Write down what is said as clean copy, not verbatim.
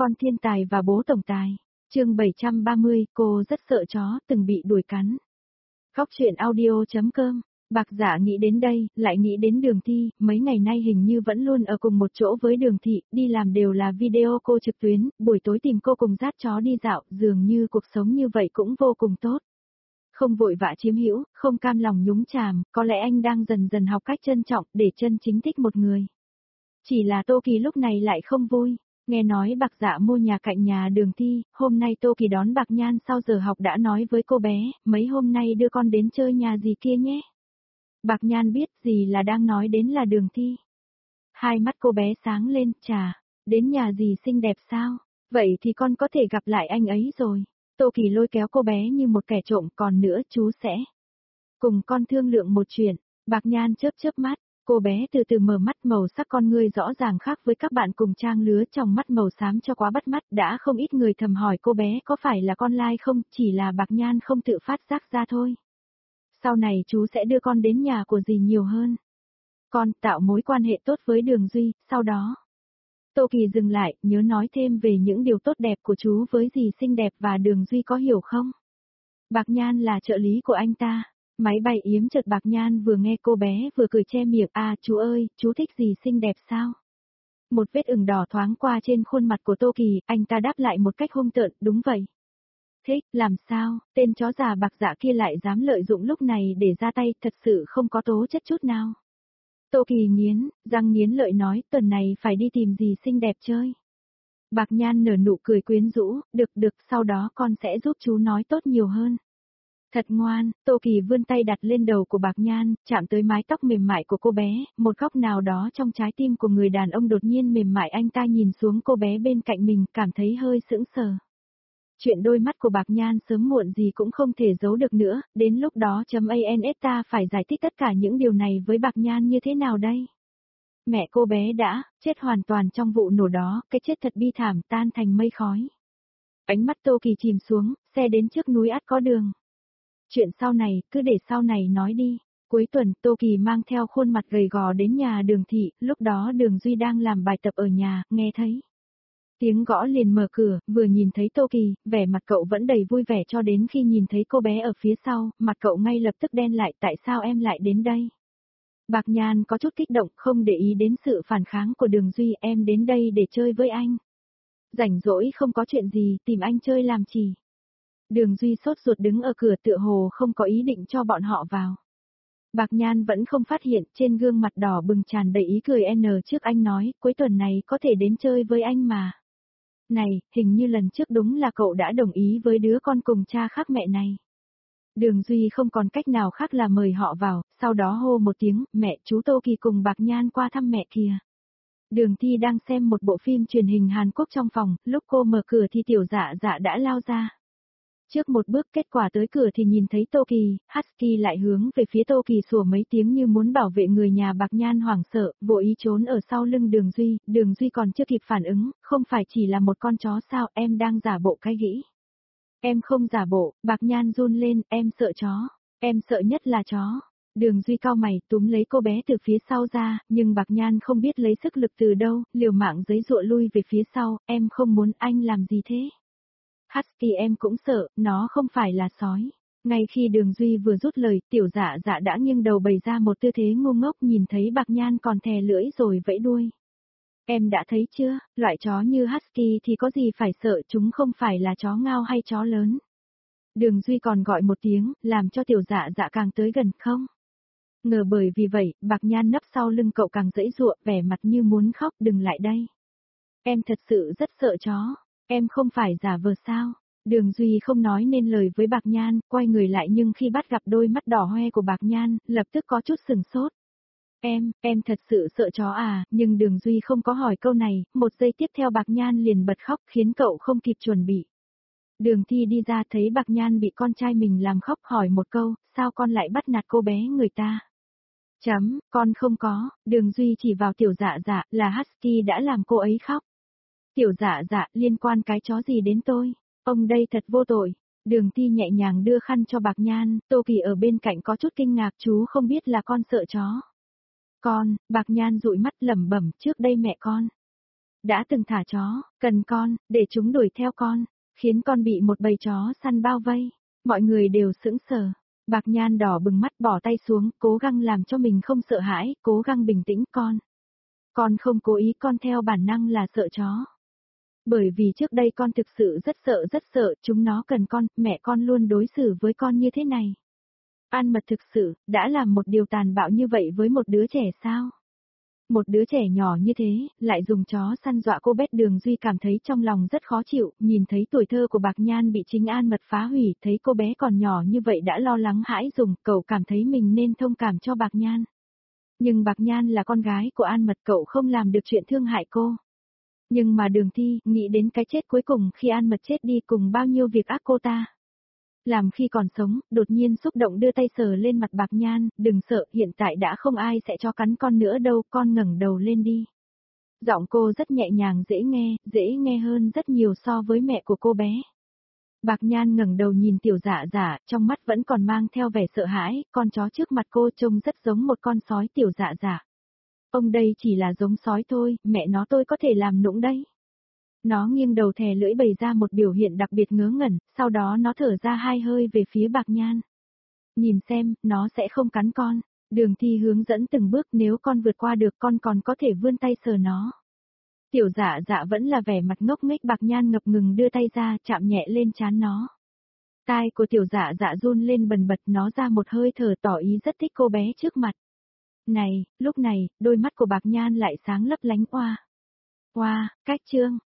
Con thiên tài và bố tổng tài. Chương 730, cô rất sợ chó, từng bị đuổi cắn. Khóc chuyện audio.com. Bạc Dạ nghĩ đến đây, lại nghĩ đến Đường Thi, mấy ngày nay hình như vẫn luôn ở cùng một chỗ với Đường Thị, đi làm đều là video cô trực tuyến, buổi tối tìm cô cùng dắt chó đi dạo, dường như cuộc sống như vậy cũng vô cùng tốt. Không vội vã chiếm hữu, không cam lòng nhúng chàm, có lẽ anh đang dần dần học cách trân trọng để chân chính thích một người. Chỉ là Tô Kỳ lúc này lại không vui. Nghe nói Bạc Dạ mua nhà cạnh nhà Đường Thi, hôm nay Tô Kỳ đón Bạc Nhan sau giờ học đã nói với cô bé, mấy hôm nay đưa con đến chơi nhà dì kia nhé. Bạc Nhan biết gì là đang nói đến là Đường Thi. Hai mắt cô bé sáng lên, chà, đến nhà dì xinh đẹp sao, vậy thì con có thể gặp lại anh ấy rồi. Tô Kỳ lôi kéo cô bé như một kẻ trộm, còn nữa chú sẽ cùng con thương lượng một chuyện. Bạc Nhan chớp chớp mắt. Cô bé từ từ mở mắt, màu sắc con ngươi rõ ràng khác với các bạn cùng trang lứa, trong mắt màu xám cho quá bắt mắt, đã không ít người thầm hỏi cô bé có phải là con lai không, chỉ là Bạc Nhan không tự phát giác ra thôi. Sau này chú sẽ đưa con đến nhà của dì nhiều hơn. Con tạo mối quan hệ tốt với Đường Duy, sau đó. Tô Kỳ dừng lại, nhớ nói thêm về những điều tốt đẹp của chú với dì xinh đẹp và Đường Duy có hiểu không? Bạc Nhan là trợ lý của anh ta. Máy bay yếm chợt Bạc Nhan vừa nghe cô bé vừa cười che miệng, à chú ơi, chú thích gì xinh đẹp sao? Một vết ửng đỏ thoáng qua trên khuôn mặt của Tô Kỳ, anh ta đáp lại một cách hung tợn, đúng vậy. Thích, làm sao, tên chó già Bạc Dạ kia lại dám lợi dụng lúc này để ra tay, thật sự không có tố chất chút nào. Tô Kỳ răng nghiến lợi nói, tuần này phải đi tìm gì xinh đẹp chơi. Bạc Nhan nở nụ cười quyến rũ, được, sau đó con sẽ giúp chú nói tốt nhiều hơn. Thật ngoan, Tô Kỳ vươn tay đặt lên đầu của Bạc Nhan, chạm tới mái tóc mềm mại của cô bé, một góc nào đó trong trái tim của người đàn ông đột nhiên mềm mại, anh ta nhìn xuống cô bé bên cạnh mình, cảm thấy hơi sững sờ. Chuyện đôi mắt của Bạc Nhan sớm muộn gì cũng không thể giấu được nữa, đến lúc đó .ans ta phải giải thích tất cả những điều này với Bạc Nhan như thế nào đây? Mẹ cô bé đã chết hoàn toàn trong vụ nổ đó, cái chết thật bi thảm, tan thành mây khói. Ánh mắt Tô Kỳ chìm xuống, xe đến trước núi ắt có đường. Chuyện sau này, cứ để sau này nói đi. Cuối tuần, Tô Kỳ mang theo khuôn mặt gầy gò đến nhà Đường Thị, lúc đó Đường Duy đang làm bài tập ở nhà, nghe thấy. Tiếng gõ liền mở cửa, vừa nhìn thấy Tô Kỳ, vẻ mặt cậu vẫn đầy vui vẻ cho đến khi nhìn thấy cô bé ở phía sau, mặt cậu ngay lập tức đen lại, tại sao em lại đến đây? Bạc Nhan có chút kích động, không để ý đến sự phản kháng của Đường Duy, em đến đây để chơi với anh. Rảnh rỗi không có chuyện gì, tìm anh chơi làm chi? Đường Duy sốt ruột đứng ở cửa tựa hồ không có ý định cho bọn họ vào. Bạc Nhan vẫn không phát hiện, trên gương mặt đỏ bừng tràn đầy ý cười trước anh nói, cuối tuần này có thể đến chơi với anh mà. Này, hình như lần trước đúng là cậu đã đồng ý với đứa con cùng cha khác mẹ này. Đường Duy không còn cách nào khác là mời họ vào, sau đó hô một tiếng, mẹ chú Tô Kỳ cùng Bạc Nhan qua thăm mẹ kìa. Đường Thi đang xem một bộ phim truyền hình Hàn Quốc trong phòng, lúc cô mở cửa thì Tiểu Dạ Dạ đã lao ra. Trước một bước, kết quả tới cửa thì nhìn thấy Tô Kỳ, Husky lại hướng về phía Tô Kỳ sủa mấy tiếng như muốn bảo vệ người nhà. Bạc Nhan hoảng sợ, vội ý trốn ở sau lưng Đường Duy còn chưa kịp phản ứng, không phải chỉ là một con chó sao, em đang giả bộ cái gĩ. Em không giả bộ, Bạc Nhan run lên, em sợ chó, em sợ nhất là chó. Đường Duy cau mày túm lấy cô bé từ phía sau ra, nhưng Bạc Nhan không biết lấy sức lực từ đâu, liều mạng giãy giụa lui về phía sau, em không muốn anh làm gì thế. Husky em cũng sợ, nó không phải là sói. Ngay khi Đường Duy vừa rút lời, Tiểu Dạ Dạ đã nghiêng đầu bày ra một tư thế ngu ngốc, nhìn thấy Bạc Nhan còn thè lưỡi rồi vẫy đuôi. Em đã thấy chưa, loại chó như Husky thì có gì phải sợ, chúng không phải là chó ngao hay chó lớn. Đường Duy còn gọi một tiếng, làm cho Tiểu Dạ Dạ càng tới gần không. Ngờ bởi vì vậy, Bạc Nhan nấp sau lưng cậu càng giãy giụa, vẻ mặt như muốn khóc, đừng lại đây. Em thật sự rất sợ chó. Em không phải giả vờ sao? Đường Duy không nói nên lời với Bạc Nhan, quay người lại nhưng khi bắt gặp đôi mắt đỏ hoe của Bạc Nhan, lập tức có chút sừng sốt. Em thật sự sợ chó à, nhưng Đường Duy không có hỏi câu này, một giây tiếp theo Bạc Nhan liền bật khóc khiến cậu không kịp chuẩn bị. Đường Thi đi ra thấy Bạc Nhan bị con trai mình làm khóc hỏi một câu, sao con lại bắt nạt cô bé người ta? Con không có, Đường Duy chỉ vào Tiểu Dạ Dạ, là Husky đã làm cô ấy khóc. Tiểu Dạ Dạ, liên quan cái chó gì đến tôi? Ông đây thật vô tội. Đường Thi nhẹ nhàng đưa khăn cho Bạc Nhan, Tô Kỳ ở bên cạnh có chút kinh ngạc, chú không biết là con sợ chó. Con, Bạc Nhan dụi mắt lẩm bẩm, trước đây mẹ con đã từng thả chó, cần con, để chúng đuổi theo con, khiến con bị một bầy chó săn bao vây. Mọi người đều sững sờ. Bạc Nhan đỏ bừng mắt bỏ tay xuống, cố gắng làm cho mình không sợ hãi, cố gắng bình tĩnh con. Con không cố ý, con theo bản năng là sợ chó. Bởi vì trước đây con thực sự rất sợ, chúng nó cần con, mẹ con luôn đối xử với con như thế này. An Mật thực sự, đã làm một điều tàn bạo như vậy với một đứa trẻ sao? Một đứa trẻ nhỏ như thế, lại dùng chó săn dọa cô bé. Đường Duy cảm thấy trong lòng rất khó chịu, nhìn thấy tuổi thơ của Bạc Nhan bị chính An Mật phá hủy, thấy cô bé còn nhỏ như vậy đã lo lắng hãi hùng, cậu cảm thấy mình nên thông cảm cho Bạc Nhan. Nhưng Bạc Nhan là con gái của An Mật, cậu không làm được chuyện thương hại cô. Nhưng mà Đường Thi, nghĩ đến cái chết cuối cùng khi An Mật chết đi cùng bao nhiêu việc ác cô ta làm khi còn sống, đột nhiên xúc động đưa tay sờ lên mặt Bạc Nhan, đừng sợ, hiện tại đã không ai sẽ cho cắn con nữa đâu, con ngẩng đầu lên đi. Giọng cô rất nhẹ nhàng dễ nghe hơn rất nhiều so với mẹ của cô bé. Bạc Nhan ngẩng đầu nhìn Tiểu Dạ Dạ, trong mắt vẫn còn mang theo vẻ sợ hãi, con chó trước mặt cô trông rất giống một con sói. Tiểu Dạ Dạ. Ông đây chỉ là giống sói thôi, mẹ nó tôi có thể làm nũng đấy. Nó nghiêng đầu thè lưỡi bày ra một biểu hiện đặc biệt ngớ ngẩn, sau đó nó thở ra hai hơi về phía Bạc Nhan. Nhìn xem, nó sẽ không cắn con. Đường Thi hướng dẫn từng bước, nếu con vượt qua được con còn có thể vươn tay sờ nó. Tiểu Dạ Dạ vẫn là vẻ mặt ngốc nghếch. Bạc Nhan ngập ngừng đưa tay ra, chạm nhẹ lên trán nó. Tai của Tiểu Dạ Dạ run lên bần bật, nó ra một hơi thở tỏ ý rất thích cô bé trước mặt. Này, lúc này, đôi mắt của Bạc Nhan lại sáng lấp lánh. Oa, cách chương.